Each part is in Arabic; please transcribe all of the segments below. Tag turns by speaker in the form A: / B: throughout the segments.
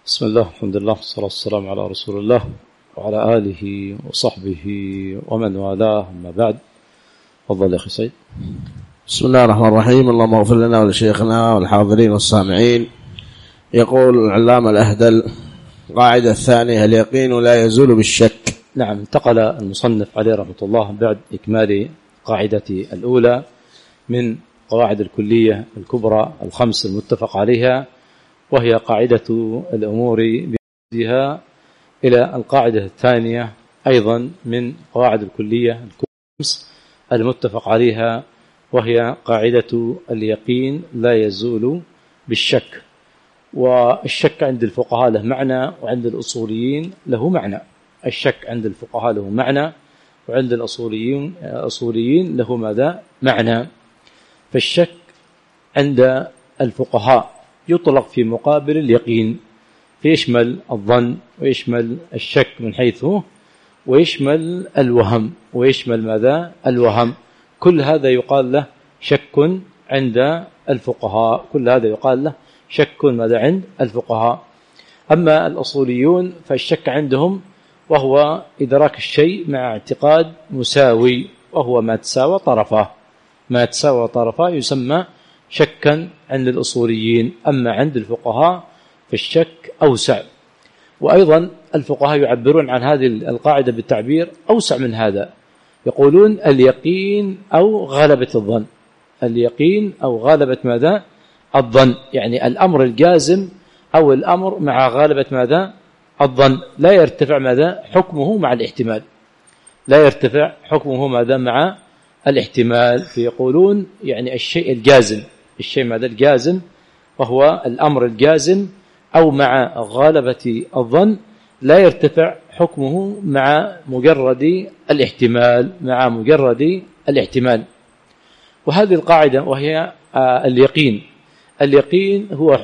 A: بسم الله، الحمد لله، والصلاة والسلام على رسول الله وعلى آله وصحبه ومن والاه، أما بعد. تفضل يا أخي سيد.
B: بسم الله الرحمن الرحيم. اللهم اغفر لنا ولشيخنا والحاضرين والسامعين. يقول العلامة الأهدل: قاعدة الثانية: اليقين لا يزول بالشك.
A: نعم، انتقل المصنف عليه رحمة الله بعد إكمال قاعدة الأولى من قواعد الكلية الكبرى الخمس المتفق عليها، وهي قاعدة الأمور بها، إلى القاعدة الثانية أيضا من قواعد الكلية الخمس المتفق عليها، وهي قاعدة اليقين لا يزول بالشك. والشك عند الفقهاء له معنى، وعند الأصوليين له معنى. الشك عند الفقهاء له معنى، وعند الأصوليين له ماذا؟ معنى. فالشك عند الفقهاء يطلق في مقابل اليقين، فيشمل الظن ويشمل الشك من حيثه، ويشمل الوهم، ويشمل ماذا؟ الوهم. كل هذا يقال له شك عند الفقهاء، كل هذا يقال له شك ماذا؟ عند الفقهاء. أما الأصوليون فالشك عندهم وهو إدراك الشيء مع اعتقاد مساوي، وهو ما تساوى طرفه، ما تساوى طرفه يسمى شكا عند الأصوليين. أما عند الفقهاء فالشك أوسع، وأيضا الفقهاء يعبرون عن هذه القاعدة بالتعبير أوسع من هذا، يقولون اليقين أو غلبة الظن، اليقين أو غلبة ماذا؟ الظن. يعني الأمر الجازم أو الأمر مع غلبة ماذا؟ الظن، لا يرتفع ماذا؟ حكمه مع الاحتمال، لا يرتفع حكمه ماذا؟ مع الاحتمال. فيقولون يعني الشيء الجازم، الشيء ماذا؟ الجازم، وهو الأمر الجازم أو مع غلبة الظن، لا يرتفع حكمه مع مجرد الاحتمال، مع مجرد الاحتمال. وهذه القاعدة وهي اليقين. اليقين هو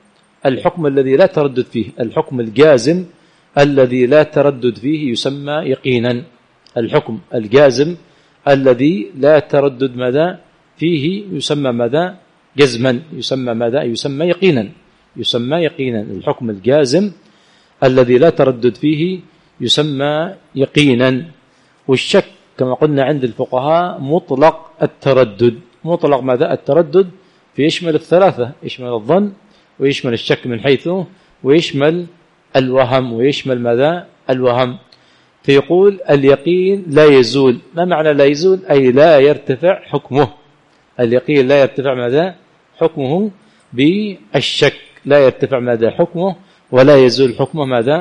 A: الحكم الذي لا تردد فيه، الحكم الجازم الذي لا تردد فيه يسمى يقينا. الحكم الجازم الذي لا تردد ماذا؟ فيه يسمى ماذا؟ جزما. يسمى ماذا؟ يسمى يقينا، يسمى يقينا. الحكم الجازم الذي لا تردد فيه يسمى يقينا. والشك كما قلنا عند الفقهاء مطلق التردد، مطلق ماذا؟ التردد، فيشمل الثلاثة، يشمل الظن ويشمل الشك من حيثه، ويشمل الوهم، ويشمل ماذا؟ الوهم. فيقول اليقين لا يزول. ما معنى لا يزول؟ أي لا يرتفع حكمه. اليقين لا يرتفع ماذا؟ حكمه بالشك، لا يرتفع ماذا؟ حكمه، ولا يزول حكمه ماذا؟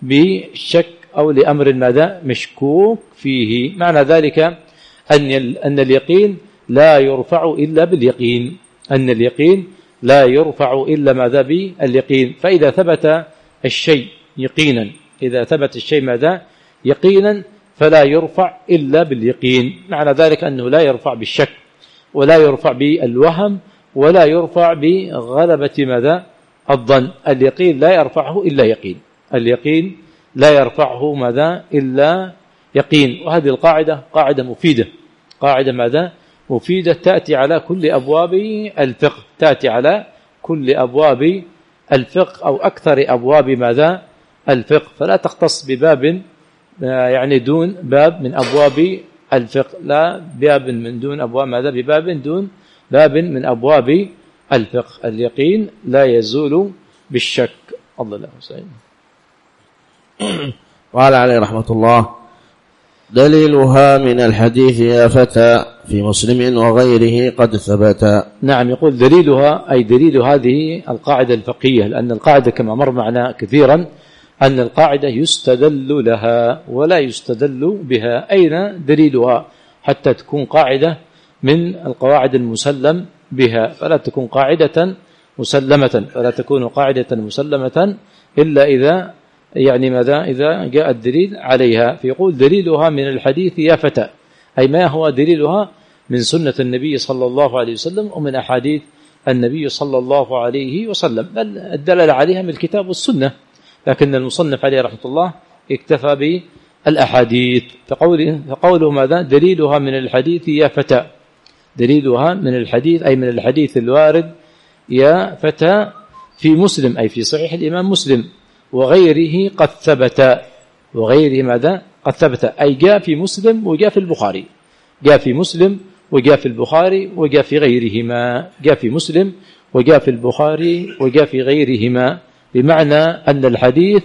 A: بالشك أو لأمر ماذا؟ مشكوك فيه. معنى ذلك أن اليقين لا يرفع إلا باليقين، أن اليقين لا يرفع إلا ماذا؟ باليقين. فإذا ثبت الشيء يقينا، إذا ثبت الشيء ماذا؟ يقينا، فلا يرفع إلا باليقين. معنى ذلك أنه لا يرفع بالشك، ولا يرفع بالوهم، ولا يرفع بغلبة ماذا؟ الظن. اليقين لا يرفعه إلا يقين، اليقين لا يرفعه ماذا؟ إلا يقين. وهذه القاعدة قاعدة مفيدة، قاعدة ماذا؟ مفيدة، تأتي على كل أبواب الفقه، تأتي على كل أبواب الفقه أو أكثر أبواب ماذا؟ الفقه. فلا تختص بباب يعني دون باب من أبواب الفقه، لا باب من دون أبواب ماذا؟ بباب دون باب من أبواب الفقه. اليقين لا يزول بالشك. الله سعيد.
B: قال عليه رحمة الله: دليلها من الحديث يا فتى في مسلم وغيره قد ثبت.
A: نعم، يقول دليلها أي دليل هذه القاعدة الفقهية، لأن القاعدة كما مر معنا كثيرا أن القاعدة يستدل لها ولا يستدل بها. أين دليلها حتى تكون قاعدة من القواعد المسلم بها؟ فلا تكون قاعدة مسلمة، فلا تكون قاعدة مسلمة إلا إذا يعني ماذا؟ إذا جاء الدليل عليها. فيقول دليلها من الحديث يا فتى، أي ما هو دليلها؟ من سنة النبي صلى الله عليه وسلم ومن أحاديث النبي صلى الله عليه وسلم، بل الدلالة عليها من الكتاب والسنة، لكن المصنف عليه رحمة الله اكتفى بالأحاديث. فقوله ماذا؟ دليلها من الحديث يا فتى، دليلها من الحديث أي من الحديث الوارد يا فتى في مسلم، أي في صحيح الإمام مسلم. وغيره قد ثبت. وغيره ماذا؟ قد ثبت، أي جاء في مسلم وجاء في البخاري. جاء في مسلم وجاء في البخاري وجاء في غيرهما. جاء في مسلم وجاء في البخاري وجاء في غيرهما، بمعنى أن الحديث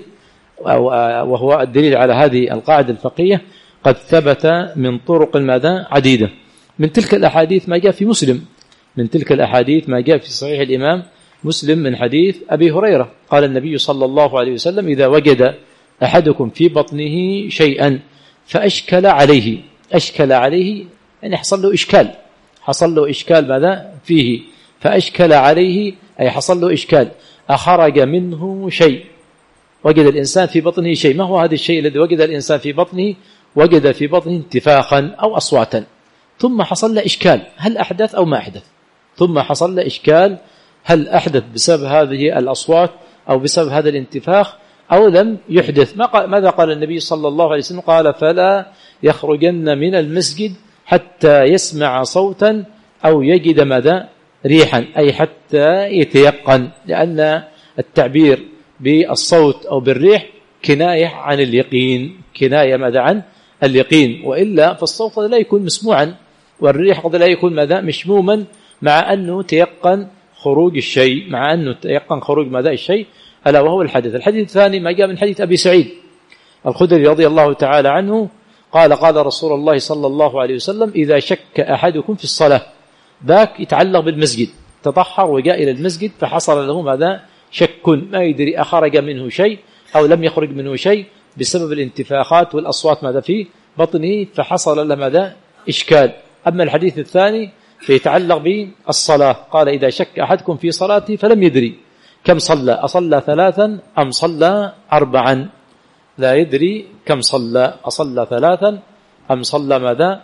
A: وهو الدليل على هذه القاعدة الفقهية قد ثبت من طرق ماذا؟ عديدة. من تلك الأحاديث ما جاء في مسلم، من تلك الأحاديث ما جاء في صحيح الإمام مسلم من حديث أبي هريرة قال النبي صلى الله عليه وسلم: إذا وجد أحدكم في بطنه شيئا فأشكل عليه، أشكل عليه يعني حصل له إشكال، حصل له إشكال ماذا؟ فيه. فأشكل عليه أي حصل له إشكال، أخرج منه شيء. وجد الإنسان في بطنه شيء، ما هو هذا الشيء الذي وجد الإنسان في بطنه؟ وجد في بطنه انتفاخا أو أصواتا، ثم حصل له إشكال، هل أحدث أو ما أحدث؟ ثم حصل له إشكال، هل أحدث بسبب هذه الأصوات أو بسبب هذا الانتفاخ أو لم يحدث؟ ماذا قال النبي صلى الله عليه وسلم؟ قال: فلا يخرجن من المسجد حتى يسمع صوتا أو يجد ماذا؟ ريحا، أي حتى يتيقن، لأن التعبير بالصوت أو بالريح كناية عن اليقين، كناية ماذا؟ عن اليقين، وإلا فالصوت لا يكون مسموعا والريح قد لا يكون ماذا؟ مشموما، مع أنه تيقن خروج الشيء، مع أنه تيقن خروج ماذا؟ الشيء، ألا وهو الحدث. الحديث الثاني ما جاء من حديث أبي سعيد الخدري رضي الله تعالى عنه قال: قال رسول الله صلى الله عليه وسلم: إذا شك أحدكم في الصلاة، ذاك يتعلق بالمسجد، تطهر وجاء إلى المسجد فحصل له ماذا؟ شك، ما يدري أخرج منه شيء أو لم يخرج منه شيء بسبب الانتفاخات والأصوات ماذا في بطنه، فحصل له ماذا؟ إشكال. أما الحديث الثاني فيتعلق بالصلاة، قال: إذا شك أحدكم في صلاته فلم يدري كم صلى، أصلى 3 أم صلى 4؟ لا يدري كم صلى، أصلى 3 أم صلى ماذا؟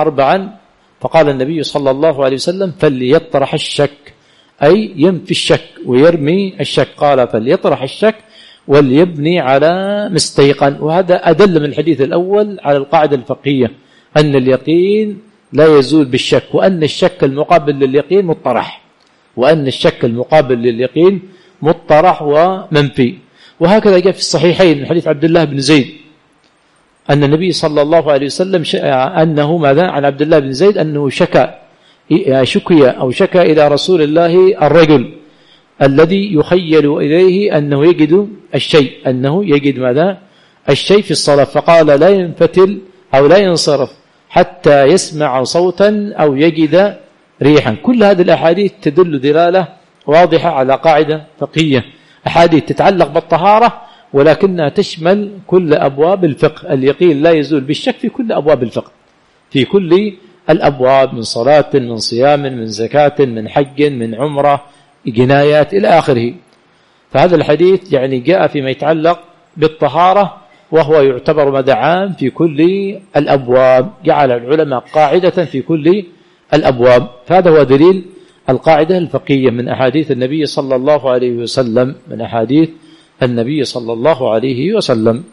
A: 4. فقال النبي صلى الله عليه وسلم: فليطرح الشك، أي ينفي الشك ويرمي الشك. قال: فليطرح الشك وليبني على مستيقن. وهذا أدل من الحديث الأول على القاعدة الفقهية أن اليقين لا يزول بالشك، وأن الشك المقابل لليقين مطرح، وأن الشك المقابل لليقين مطرح ومنفي. وهكذا جاء في الصحيحين من حديث عبد الله بن زيد أن النبي صلى الله عليه وسلم أنه ماذا؟ عن عبد الله بن زيد أنه شكي إلى رسول الله الرجل الذي يخيل إليه أنه يجد الشيء، أنه يجد ماذا؟ الشيء في الصلاة، فقال: لا ينفتل أو لا ينصرف حتى يسمع صوتا أو يجد ريحا. كل هذه الأحاديث تدل دلالة واضحة على قاعدة فقهية، أحاديث تتعلق بالطهارة ولكنها تشمل كل أبواب الفقه. اليقين لا يزول بالشك في كل أبواب الفقه، في كل الأبواب، من صلاة، من صيام، من زكاة، من حج، من عمرة، جنايات إلى آخره. فهذا الحديث يعني جاء فيما يتعلق بالطهارة، وهو يعتبر مدعام في كل الأبواب، جعل العلماء قاعدة في كل الأبواب. فهذا هو دليل القاعدة الفقهية من أحاديث النبي صلى الله عليه وسلم، من أحاديث النبي صلى الله عليه وسلم.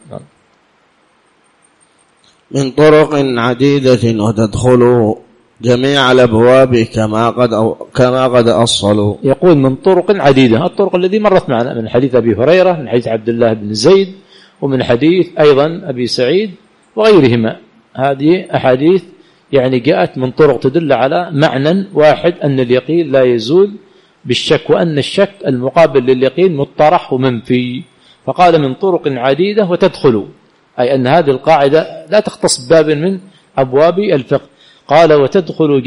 B: من طرق عديدة وتدخل جميع الأبواب كما قد أصلوا.
A: يقول من طرق عديدة، الطرق الذي مرت معنا من حديث أبي هريرة، من حديث عبد الله بن زيد، ومن حديث أيضا أبي سعيد وغيرهما. هذه أحاديث يعني جاءت من طرق تدل على معنى واحد، أن اليقين لا يزول بالشك، وأن الشك المقابل لليقين مطرح ومنفي. فقال من طرق عديدة وتدخل، أي أن هذه القاعدة لا تختص بباب من أبواب الفقه. قال: وتدخل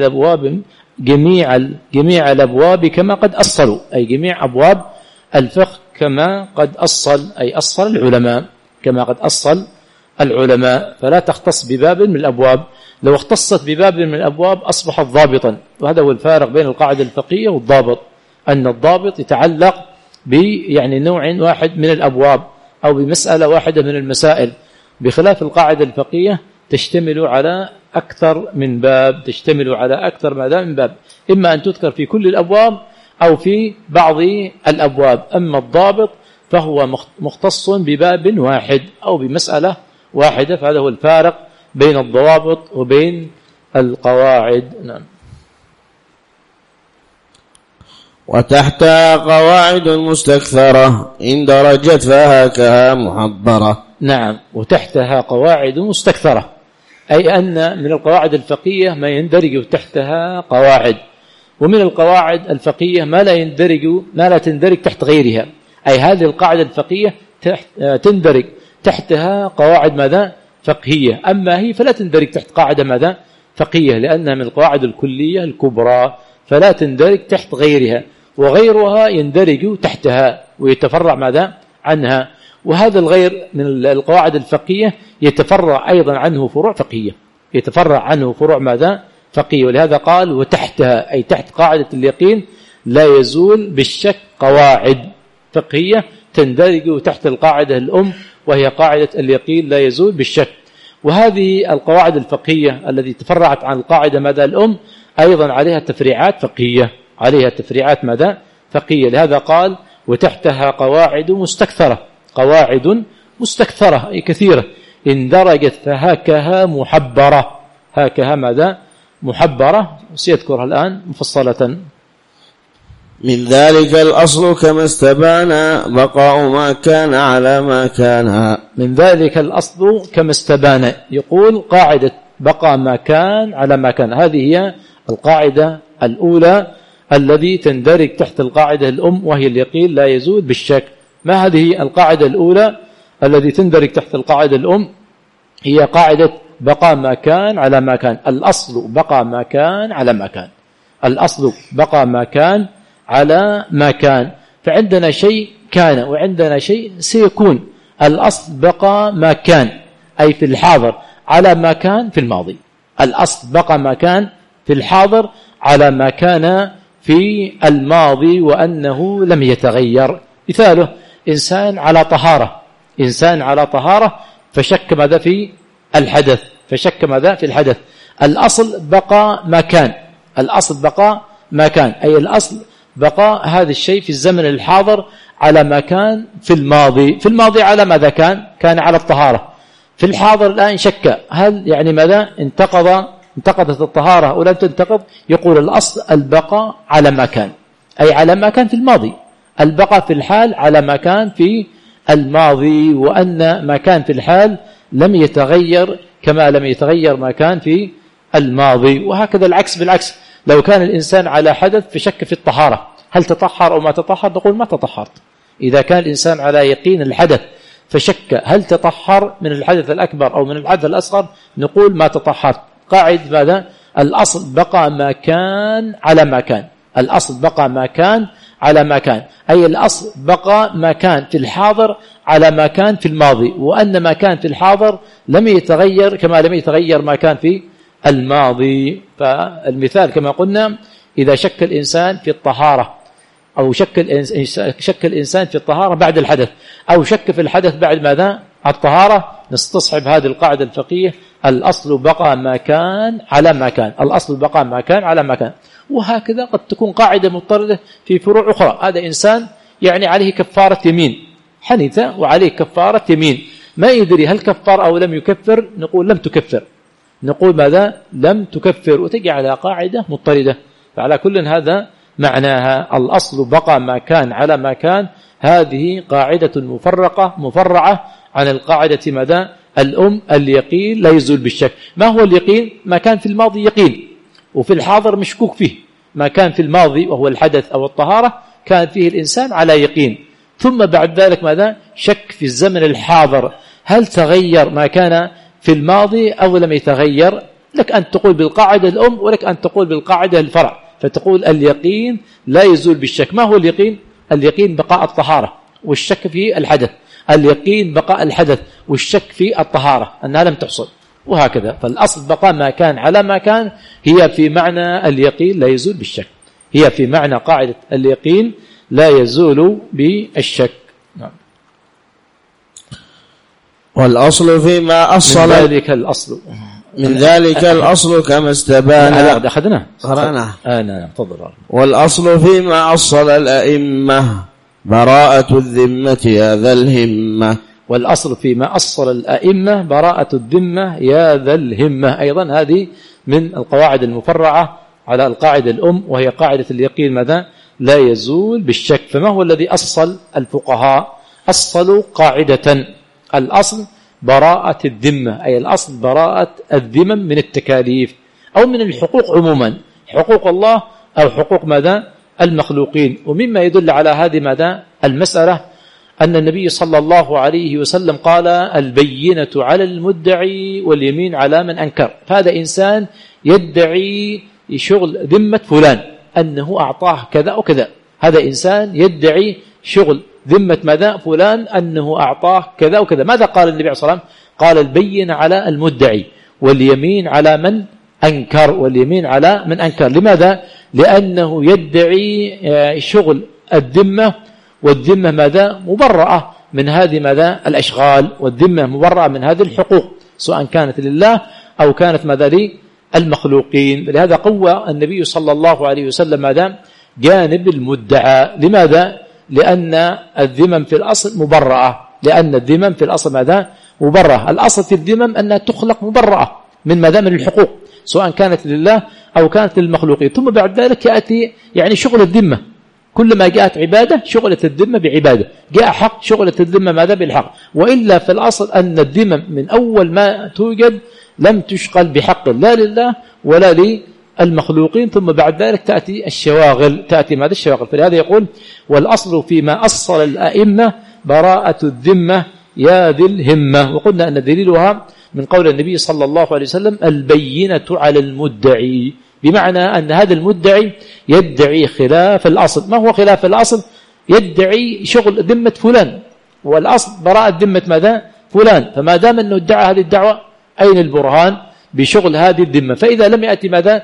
A: جميع الأبواب كما قد أصلوا، أي جميع أبواب الفقه كما قد أصل، أي أصل العلماء، كما قد أصل العلماء، فلا تختص بباب من الأبواب. لو اختصت بباب من الأبواب أصبحت ضابطا، وهذا هو الفارق بين القاعدة الفقهية والضابط، أن الضابط يتعلق يعني نوع واحد من الأبواب أو بمسألة واحدة من المسائل، بخلاف القاعدة الفقهية تشتمل على أكثر من باب، تشتمل على أكثر من باب، إما أن تذكر في كل الأبواب أو في بعض الأبواب. أما الضابط فهو مختص بباب واحد أو بمسألة واحدة، فهذا هو الفارق بين الضوابط وبين القواعد. نعم.
B: وتحتها قواعد مستكثرة إن درجت فهاكها محبرة.
A: نعم، وتحتها قواعد مستكثرة، أي أن من القواعد الفقهية ما يندرج تحتها قواعد، ومن القواعد الفقهية ما لا تندرج تحت غيرها، أي هذه القاعدة الفقهية تندرج تحتها قواعد ماذا؟ فقهية، أما هي فلا تندرج تحت قاعدة ماذا؟ فقهية، لأنها من القواعد الكلية الكبرى فلا تندرج تحت غيرها، وغيرها يندرج تحتها ويتفرع ماذا؟ عنها. وهذا الغير من القواعد الفقهية يتفرع أيضا عنه فروع فقهية، يتفرع عنه فروع ماذا؟ فقهية. ولهذا قال وتحتها، أي تحت قاعدة اليقين لا يزول بالشك قواعد فقهية تندرج تحت القاعدة الأم، وهي قاعدة اليقين لا يزول بالشك. وهذه القواعد الفقهية التي تفرعت عن القاعدة ماذا؟ الأم، أيضا عليها تفريعات فقهية، عليها تفريعات ماذا؟ فقهية. لهذا قال وتحتها قواعد مستكثرة، قواعد مستكثرة أي كثيرة، إن درجت فهاكها محبرة، هاكها ماذا؟ محبرة، سيذكرها الآن مفصلة.
B: من ذلك الأصل كما استبان بقاء ما كان على ما كان.
A: من ذلك الأصل كما استبان، يقول قاعدة بقاء ما كان على ما كان، هذه هي القاعدة الأولى الذي تندرج تحت القاعدة الأم، وهي اليقين لا يزول بالشك. ما هذه القاعدة الأولى الذي تندرج تحت القاعدة الأم؟ هي قاعدة بقاء ما كان على ما كان. الأصل بقاء ما كان على ما كان، الأصل بقاء ما كان على ما كان. فعندنا شيء كان وعندنا شيء سيكون. الأصل بقى ما كان أي في الحاضر على ما كان في الماضي، الأصل بقى ما كان في الحاضر على ما كان في الماضي وأنه لم يتغير. مثاله إنسان على طهارة، إنسان على طهارة فشك ماذا؟ في الحدث، فشك ماذا؟ في الحدث. الأصل بقى ما كان، الأصل بقى ما كان، أي الأصل بقاء هذا الشيء في الزمن الحاضر على ما كان في الماضي. في الماضي على ماذا كان؟ كان على الطهارة. في الحاضر الآن شك، هل يعني ماذا؟ انتقضت الطهارة أو لم تنتقض؟ يقول الأصل البقاء على ما كان، أي على ما كان في الماضي، البقاء في الحال على ما كان في الماضي، وأن ما كان في الحال لم يتغير كما لم يتغير ما كان في الماضي. وهكذا العكس بالعكس، لو كان الإنسان على حدث فشك في الطهارة، هل تطهر أو ما تطهر؟ نقول ما تطهرت. إذا كان الإنسان على يقين الحدث فشك هل تطهر من الحدث الأكبر أو من الحدث الأصغر؟ نقول ما تطهرت. قاعدة ماذا؟ الأصل بقى ما كان على ما كان، الأصل بقى ما كان على ما كان، أي الأصل بقى ما كان في الحاضر على ما كان في الماضي، وأن ما كان في الحاضر لم يتغير كما لم يتغير ما كان في الماضي. فالمثال كما قلنا إذا شك الإنسان في الطهارة، أو شك الإنسان في الطهارة بعد الحدث، أو شك في الحدث بعد ماذا؟ الطهارة، نستصحب هذه القاعدة الفقهية الأصل بقى ما كان على ما كان، الأصل بقى ما كان على ما كان. وهكذا قد تكون قاعدة مضطردة في فروع أخرى. هذا إنسان يعني عليه كفارة يمين، حنث وعليه كفارة يمين، ما يدري هل كفر أو لم يكفر؟ نقول لم تكفر، نقول ماذا؟ لم تكفر، وتجي على قاعدة مضطردة. فعلى كل هذا معناها الأصل بقى ما كان على ما كان، هذه قاعدة مفرعة عن القاعدة ماذا؟ الأم، اليقين لا يزول بالشك. ما هو اليقين؟ ما كان في الماضي يقين وفي الحاضر مشكوك فيه. ما كان في الماضي وهو الحدث أو الطهارة كان فيه الإنسان على يقين، ثم بعد ذلك ماذا؟ شك في الزمن الحاضر هل تغير ما كان في الماضي أو لم يتغير. لك أن تقول بالقاعدة الأم ولك أن تقول بالقاعدة الفرع، فتقول اليقين لا يزول بالشك. ما هو اليقين؟ اليقين بقاء الطهارة والشك في الحدث، اليقين بقاء الحدث والشك في الطهارة أنها لم تحصل، وهكذا. فالأصل بقاء ما كان على ما كان هي في معنى اليقين لا يزول بالشك، هي في معنى قاعدة اليقين لا يزول بالشك. نعم.
B: والأصل فيما أصل من ذلك الأصل كما استبان.
A: لا أخذناه
B: قرأناه.
A: نعم تفضل.
B: والأصل فيما أصل الأئمة براءة الذمة يا ذا الهمة.
A: والأصل فيما أصل الأئمة براءة الذمة يا ذا الهمة. أيضا هذه من القواعد المفرعة على القاعدة الأم، وهي قاعدة اليقين ماذا؟ لا يزول بالشك. فما هو الذي أصل الفقهاء؟ أصلوا قاعدة: الأصل براءة الذمة، أي الأصل براءة الذمم من التكاليف أو من الحقوق عموما، حقوق الله أو حقوق ماذا؟ المخلوقين. ومما يدل على هذه ماذا؟ المسألة أن النبي صلى الله عليه وسلم قال: البينة على المدعي واليمين على من أنكر. فهذا إنسان يدعي شغل ذمة فلان أنه أعطاه كذا أو كذا، هذا إنسان يدعي شغل ذمة ماذا؟ فلان أنه أعطاه كذا وكذا. ماذا قال النبي صلى الله عليه وسلم؟ قال: البينة على المدعي واليمين على من أنكر، واليمين على من أنكر. لماذا؟ لأنه يدعي شغل الذمة، والذمة ماذا؟ مبرأة من هذه ماذا؟ الأشغال، والذمة مبرأة من هذه الحقوق، سواء كانت لله أو كانت ماذا؟ للمخلوقين. لهذا قوى النبي صلى الله عليه وسلم ماذا؟ جانب المدعى. لماذا؟ لأن الذمم في الأصل مبرأة، لأن الذمم في الأصل ماذا؟ مبرأة. الأصل في الذمم أنها تخلق مبرأة من ماذا؟ من الحقوق، سواء كانت لله أو كانت للمخلوقين. ثم بعد ذلك يأتي يعني شغل الذمة، كلما جاءت عبادة شغلت الذمة بعبادة، جاء حق شغلت الذمة ماذا؟ بالحق. وإلا في الأصل أن الذمم من أول ما توجد لم تشغل بحق لا لله ولا للمخلوقين، ثم بعد ذلك تأتي الشواغل، تأتي ماذا؟ الشواغل. فلهذا يقول: والأصل فيما أصل الأئمة براءة الذمة يا ذي الهمة. وقلنا أن دليلها من قول النبي صلى الله عليه وسلم: البينة على المدعي، بمعنى أن هذا المدعي يدعي خلاف الأصل. ما هو خلاف الأصل؟ يدعي شغل ذمة فلان، والأصل براءة ذمة ماذا؟ فلان. فما دام أنه ادعى هذه الدعوة، أين البرهان بشغل هذه الذمة؟ فإذا لم يأتي ماذا؟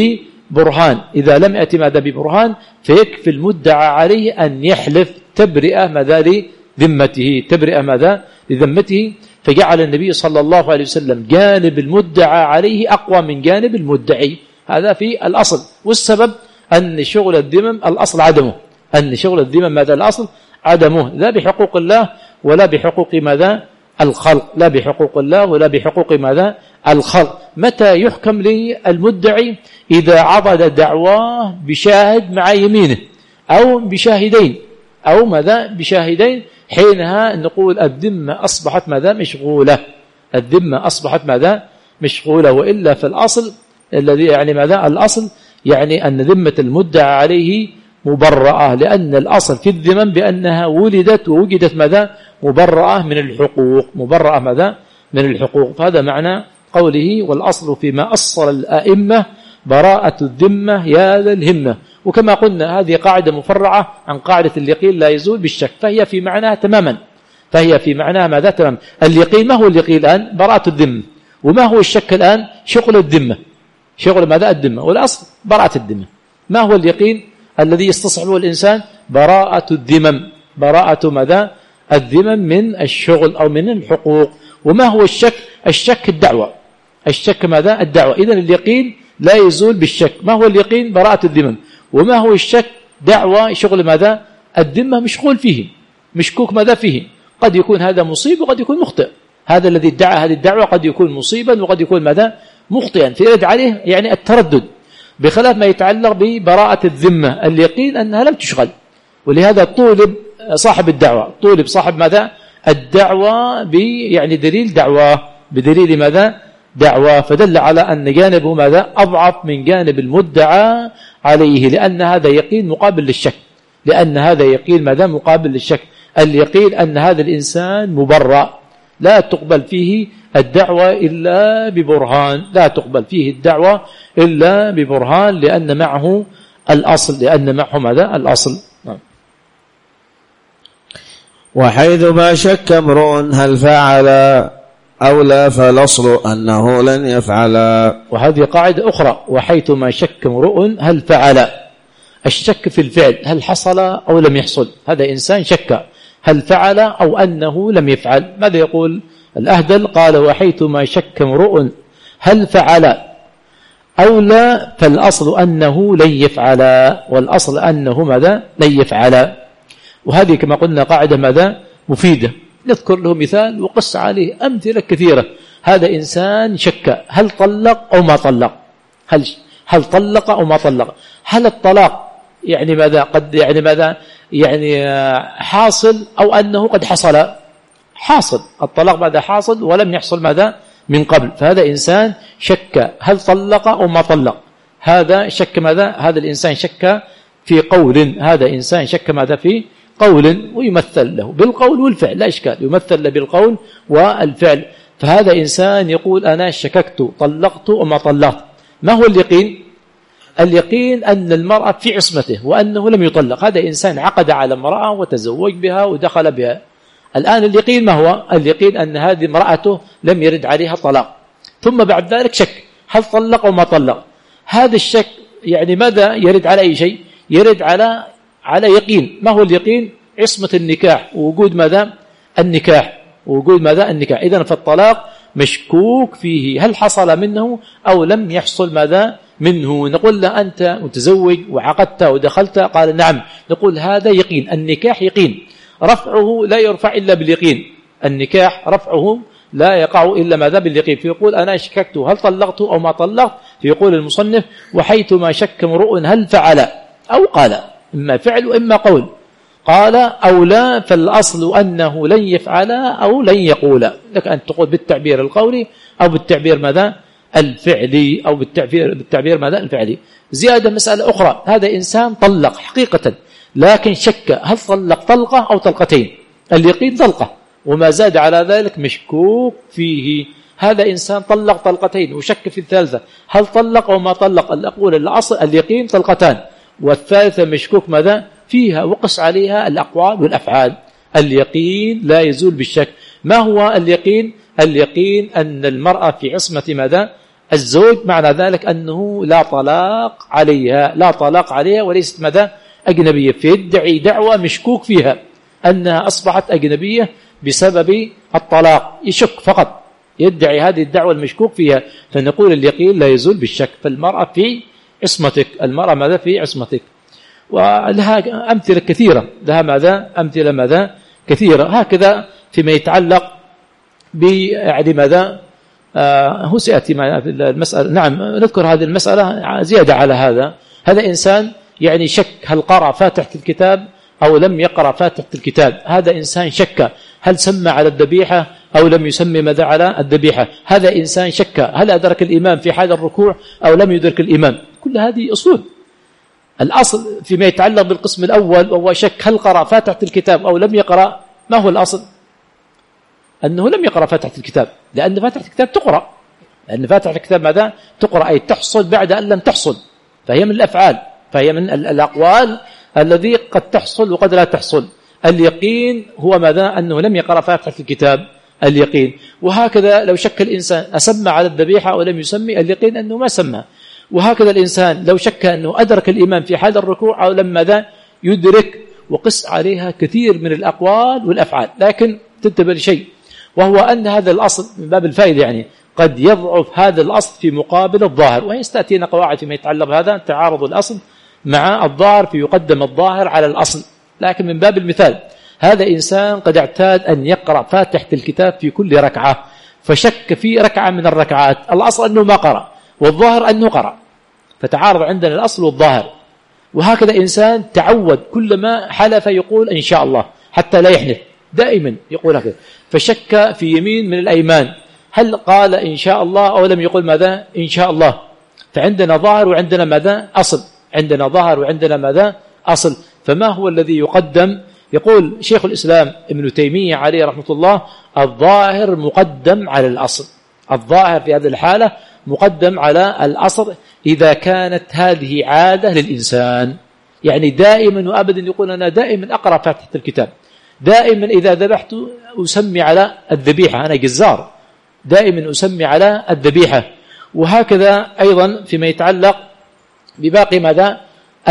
A: ببرهان، إذا لم يأتي ماذا؟ ببرهان، فيكفي المدعى عليه أن يحلف تبرئة ماذا؟ لذمته، تبرئة ماذا؟ لذمته. فجعل النبي صلى الله عليه وسلم جانب المدعى عليه أقوى من جانب المدعي، هذا في الأصل. والسبب أن شغل الذمم الأصل عدمه، أن شغل الذمم ماذا؟ الأصل عدمه، لا بحقوق الله ولا بحقوق ماذا؟ الخلق، لا بحقوق الله ولا بحقوق ماذا؟ الخلق. متى يحكم للمدعي؟ إذا عضد دعواه بشاهد مع يمينه أو بشاهدين أو ماذا؟ بشاهدين، حينها نقول الذمة أصبحت ماذا؟ مشغولة، الذمة أصبحت ماذا؟ مشغولة. وإلا في الأصل الذي يعني ماذا؟ الأصل يعني أن ذمة المدعى عليه مبرأة، لأن الأصل في الذمم بأنها ولدت ووجدت ماذا؟ مبرأة من الحقوق، مبرأة ماذا؟ من الحقوق. فهذا معنى قوله: والأصل فيما أصل الأئمة براءة الذمة يا ذا الهمة. وكما قلنا هذه قاعدة مفرعة عن قاعدة اليقين لا يزول بالشك، فهي في معناها تماما، فهي في معناها ماذا؟ تماما. اليقين ما هو اليقين الآن؟ براءة الذمة. وما هو الشك الآن؟ شغل الذمة، شغل ماذا؟ الذمة. والأصل براءة الذمة. ما هو اليقين الذي يستصحبه الإنسان؟ براءة الذمم، براءة ماذا؟ الذمم من الشغل أو من الحقوق. وما هو الشك؟ الشك الدعوة، الشك ماذا؟ الدعوة. إذن اليقين لا يزول بالشك. ما هو اليقين؟ براءة الذمم. وما هو الشك؟ دعوة، شغل ماذا؟ الذمة مشغول فيه، مشكوك ماذا فيه. قد يكون هذا مصيب وقد يكون مخطئ، هذا الذي ادعى هذه الدعوة قد يكون مصيبا وقد يكون ماذا؟ مخطئا، فيرد عليه يعني التردد، بخلاف ما يتعلق ببراءة الذمة اليقين أنها لم تشغل. ولهذا طولب صاحب الدعوة، طولب صاحب ماذا؟ الدعوة يعني دليل دعوة، بدليل ماذا؟ دعوة. فدل على أن جانبه ماذا؟ أضعف من جانب المدعى عليه، لأن هذا يقين مقابل للشك، لأن هذا يقين ماذا؟ مقابل للشك. اليقين أن هذا الإنسان مبرأ، لا تقبل فيه الدعوة إلا ببرهان، لا تقبل فيه الدعوة إلا ببرهان، لأن معه الأصل، لأن معه ماذا؟ الأصل.
B: وحيث ما شك امرؤ هل فعل أو لا فالأصل أنه لن يفعل.
A: وهذه قاعدة أخرى: وحيث ما شك امرؤ هل فعل. الشك في الفعل، هل حصل أو لم يحصل. هذا إنسان شك هل فعل أو أنه لم يفعل. ماذا يقول الأهدل؟ قال: وحيث ما شك امرؤ هل فعل أو لا فالأصل أنه لن يفعل، والأصل أنه ماذا؟ لن يفعل. وهذه كما قلنا قاعدة ماذا؟ مفيدة. نذكر له مثال وقص عليه أمثلة كثيرة. هذا إنسان شك هل طلق أو ما طلق، هل طلق أو ما طلق. هل الطلاق يعني ماذا قد يعني ماذا يعني حاصل أو أنه قد حاصل الطلاق بعد حاصل ولم يحصل ماذا من قبل، فهذا إنسان شك هل طلق أو ما طلق، هذا شك ماذا، هذا الإنسان شك في قول، هذا إنسان شك ماذا في قول، ويمثل له بالقول والفعل لا إشكال، يمثل له بالقول والفعل. فهذا إنسان يقول أنا شككت طلقت وما طلقت. ما هو اليقين؟ اليقين أن المرأة في عصمته وأنه لم يطلق. هذا إنسان عقد على امرأة وتزوج بها ودخل بها، الآن اليقين ما هو؟ اليقين أن هذه امرأته لم يرد عليها طلاق، ثم بعد ذلك شك هل طلق أو ما طلق. هذا الشك يعني ماذا يرد على أي شيء؟ يرد على يقين. ما هو اليقين؟ عصمة النكاح ووجود ماذا النكاح، ووجود ماذا النكاح. إذن فالطلاق مشكوك فيه هل حصل منه أو لم يحصل ماذا منه. نقول له أنت متزوج وعقدت ودخلت، قال نعم، نقول هذا يقين، النكاح يقين، رفعه لا يرفع إلا باليقين، النكاح رفعه لا يقع إلا ماذا باليقين. فيقول أنا شككت هل طلقت أو ما طلقت، فيقول المصنف وحيثما شك امرؤ هل فعل أو قال، إما فعل وإما قول، قال أو لا فالأصل أنه لن يفعل أو لن يقول. لك أن تقول بالتعبير القولي أو بالتعبير ماذا الفعلي، أو بالتعبير ماذا الفعلي. زيادة مسألة أخرى، هذا إنسان طلق حقيقة لكن شك هل طلق طلقة أو طلقتين، اليقين طلقة وما زاد على ذلك مشكوك فيه. هذا إنسان طلق طلقتين وشك في الثالثة هل طلق أو ما طلق، الأقول الأصل اليقين طلقتان والثالثة مشكوك ماذا فيها، وقس عليها الأقوال والأفعال. اليقين لا يزول بالشك. ما هو اليقين؟ اليقين أن المرأة في عصمة ماذا الزوج، معنى ذلك أنه لا طلاق عليها وليست ماذا أجنبية، فيدعي دعوة مشكوك فيها أنها أصبحت أجنبية بسبب الطلاق، يشك فقط، يدعي هذه الدعوة المشكوك فيها. فنقول اليقين لا يزول بالشك. فالمرأة في عصمتك، المرأة ماذا في عصمتك. ولها أمثلة كثيرة، لها ماذا أمثلة ماذا كثيرة. هكذا فيما يتعلق يعني ماذا هو سيأتي في المسألة. نعم نذكر هذه المسألة زيادة على هذا. هذا إنسان يعني شك هل قرأ فاتحة الكتاب أو لم يقرأ فاتحة الكتاب. هذا إنسان شك هل سمى على الذبيحة أو لم يسمي ماذا على الذبيحة. هذا إنسان شك هل أدرك الإمام في حال الركوع أو لم يدرك الإمام. كل هذه أصول. الأصل فيما يتعلق بالقسم الأول وهو شك هل قرأ فاتحة الكتاب أو لم يقرأ. ما هو الأصل؟ أنه لم يقرأ فاتحة الكتاب، لأن فاتحة الكتاب تقرأ، لأن فاتحة الكتاب ماذا تقرأ، أي تحصل بعد أن لم تحصل، فهي من الأفعال، فهي من الأقوال الذي قد تحصل وقد لا تحصل. اليقين هو ماذا أنه لم يقرأ فاتحة الكتاب، اليقين. وهكذا لو شك الإنسان أسمى على الذبيحة أو لم يسمي، اليقين أنه ما سمى. وهكذا الإنسان لو شك أنه أدرك الإمام في حال الركوع أو لم ماذا يدرك، وقس عليها كثير من الأقوال والأفعال. لكن تنتبه لشيء، وهو أن هذا الأصل من باب الفائدة، يعني قد يضعف هذا الأصل في مقابل الظاهر، ويستأتينا قواعد فيما يتعلق بهذا تعارض الأصل مع الظاهر فيقدم الظاهر على الأصل. لكن من باب المثال، هذا إنسان قد اعتاد أن يقرأ فاتحة الكتاب في كل ركعة، فشك في ركعة من الركعات، الأصل أنه ما قرأ والظاهر أنه قرأ، فتعارض عندنا الأصل والظاهر. وهكذا إنسان تعود كلما حلف يقول إن شاء الله حتى لا يحنث، دائما يقول هكذا، فشك في يمين من الأيمان هل قال إن شاء الله أو لم يقول ماذا إن شاء الله. فعندنا ظاهر وعندنا ماذا أصل، عندنا ظاهر وعندنا ماذا أصل. فما هو الذي يقدم؟ يقول شيخ الإسلام ابن تيمية عليه رحمة الله الظاهر مقدم على الأصل. الظاهر في هذه الحالة مقدم على الأصل إذا كانت هذه عادة للإنسان، يعني دائما وأبدا يقول أنا دائما أقرأ فاتحة الكتاب، دائما إذا ذبحت أسمي على الذبيحة، أنا جزار دائما أسمي على الذبيحة. وهكذا أيضا فيما يتعلق بباقي ماذا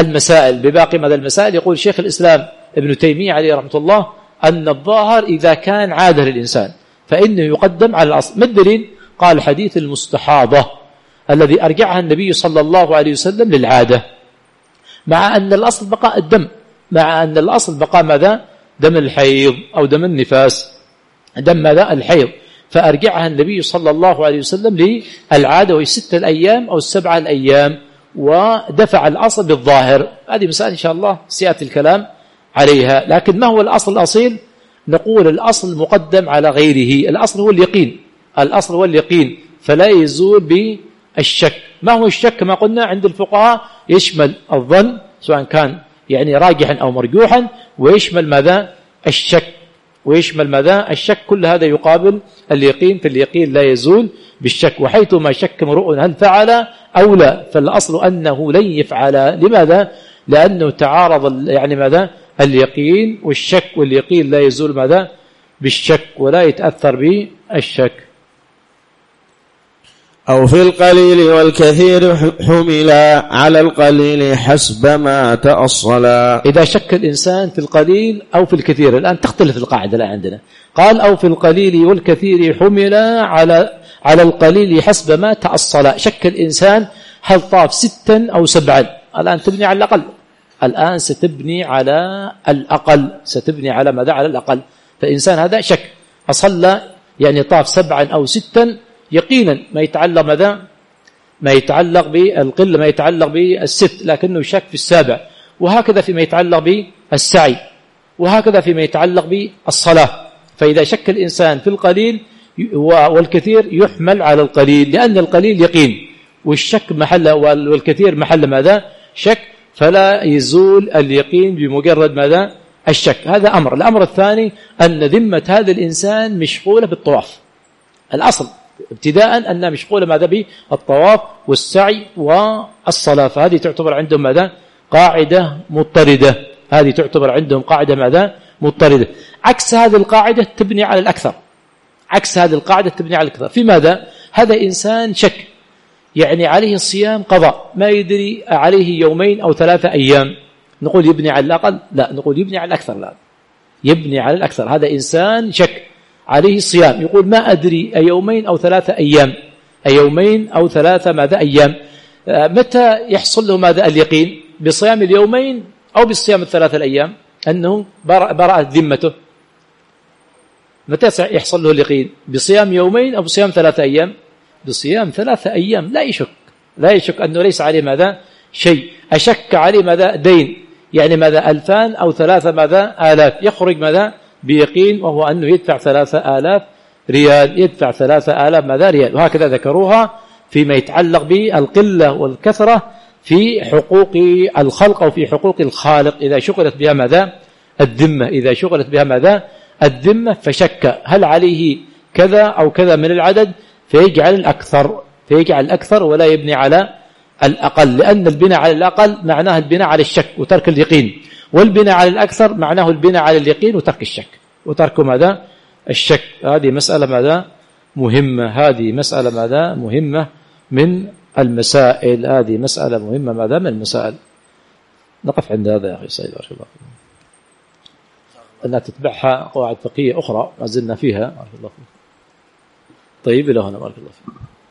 A: المسائل، يقول شيخ الإسلام ابن تيمية عليه رحمة الله أن الظاهر إذا كان عادة للإنسان فإنه يقدم على الأصل. ما الدليل؟ قال حديث المستحاضة الذي أرجعها النبي صلى الله عليه وسلم للعادة، مع أن الأصل بقاء الدم، مع أن الأصل بقاء ماذا دم الحيض أو دم النفاس، دم ماذا الحيض، فأرجعها النبي صلى الله عليه وسلم للعادة وهي 6 أيام أو 7 أيام. ودفع الأصل بالظاهر. هذه مسألة إن شاء الله سيأتي الكلام عليها. لكن ما هو الأصل الأصيل؟ نقول الأصل مقدم على غيره. الأصل هو اليقين، الأصل هو اليقين، فلا يزول بالشك. ما هو الشك؟ كما قلنا عند الفقهاء يشمل الظن سواء كان يعني راجحا أو مرجوحا، ويشمل ماذا؟ الشك، ويشمل ماذا؟ الشك. كل هذا يقابل اليقين، فاليقين لا يزول بالشك. وحيثما شك امرؤ هل فعل أو لا، فالأصل أنه لن يفعل. لماذا؟ لأنه تعارض يعني ماذا؟ اليقين والشك، واليقين لا يزول ماذا؟ بالشك، ولا يتأثر بالشك.
B: أو في القليل والكثير حملا على القليل حسب ما تأصلا.
A: إذا شك الإنسان في القليل أو في الكثير، الآن تختلف القاعدة لا عندنا. قال أو في القليل والكثير حملا على القليل حسب ما تأصلا. شك الإنسان هل طاف 6 أو 7، الآن تبني على الأقل، الآن ستبني على الأقل، ستبني على ماذا؟ على الأقل. فإنسان هذا شك أصلى يعني طاف 7 أو 6 يقينا، ما يتعلق ماذا؟ ما يتعلق بالقلة، ما يتعلق بالست، لكنه شك في 7. وهكذا فيما يتعلق بالسعي، وهكذا فيما يتعلق بالصلاة. فإذا شك الإنسان في القليل والكثير يحمل على القليل، لأن القليل يقين والشك محل، والكثير محل ماذا؟ شك، فلا يزول اليقين بمجرد ماذا؟ الشك. هذا أمر. الأمر الثاني أن ذمة هذا الإنسان مشغولة بالطواف. الأصل ابتداء أنها مشغولة ماذا؟ بالطواف والسعي والصلاة. فهذه تعتبر عندهم ماذا؟ قاعدة مضطردة. هذه تعتبر عندهم قاعدة ماذا؟ مضطردة. عكس هذه القاعدة تبني على الأكثر، عكس هذه القاعدة تبني على الأكثر. في ماذا؟ هذا إنسان شك يعني عليه الصيام قضاء، ما يدري عليه 2 أو 3 أيام، نقول يبني على الأقل؟ لا، نقول يبني على الأكثر. لا، يبني على الأكثر. هذا إنسان شك عليه الصيام، يقول ما أدري 2 أو 3 أيام، 2 أو 3 ماذا؟ أيام. متى يحصل له ماذا؟ اليقين؟ بصيام 2 أو بصيام 3 الأيام، أنه برأت ذمته. متى يحصل له اليقين؟ بصيام 2 أو بصيام 3 أيام؟ بصيام 3 أيام. لا يشك، لا يشك أنه ليس عليه ماذا؟ شيء. أشك عليه ماذا؟ دين، يعني ماذا؟ 2000 أو 3 ماذا؟ آلاف، يخرج ماذا؟ بيقين، وهو أنه يدفع 3000 ريال، يدفع 3000 ماذا؟ ريال. وهكذا ذكروها فيما يتعلق بالقلة والكثرة في حقوق الخلق أو في حقوق الخالق. إذا شغلت بها ماذا؟ الذمة. إذا شغلت بها ماذا؟ الذمة، فشك هل عليه كذا أو كذا من العدد، فيجعل الأكثر، فيجعل الأكثر ولا يبني على الأقل، لأن البناء على الأقل معناه البناء على الشك وترك اليقين، والبناء على الأكثر معناه البناء على اليقين وترك الشك، وترك ماذا؟ الشك. هذه مسألة ماذا؟ مهمة. هذه مسألة ماذا؟ مهمة من المسائل. هذه مسألة مهمة ماذا؟ من المسائل. نقف عند هذا يا أخي سيد، بارك الله فيك. أنها تتبعها قواعد فقهية أخرى ما زلنا فيها، بارك الله فيك. طيب إلى هنا، بارك الله فيك.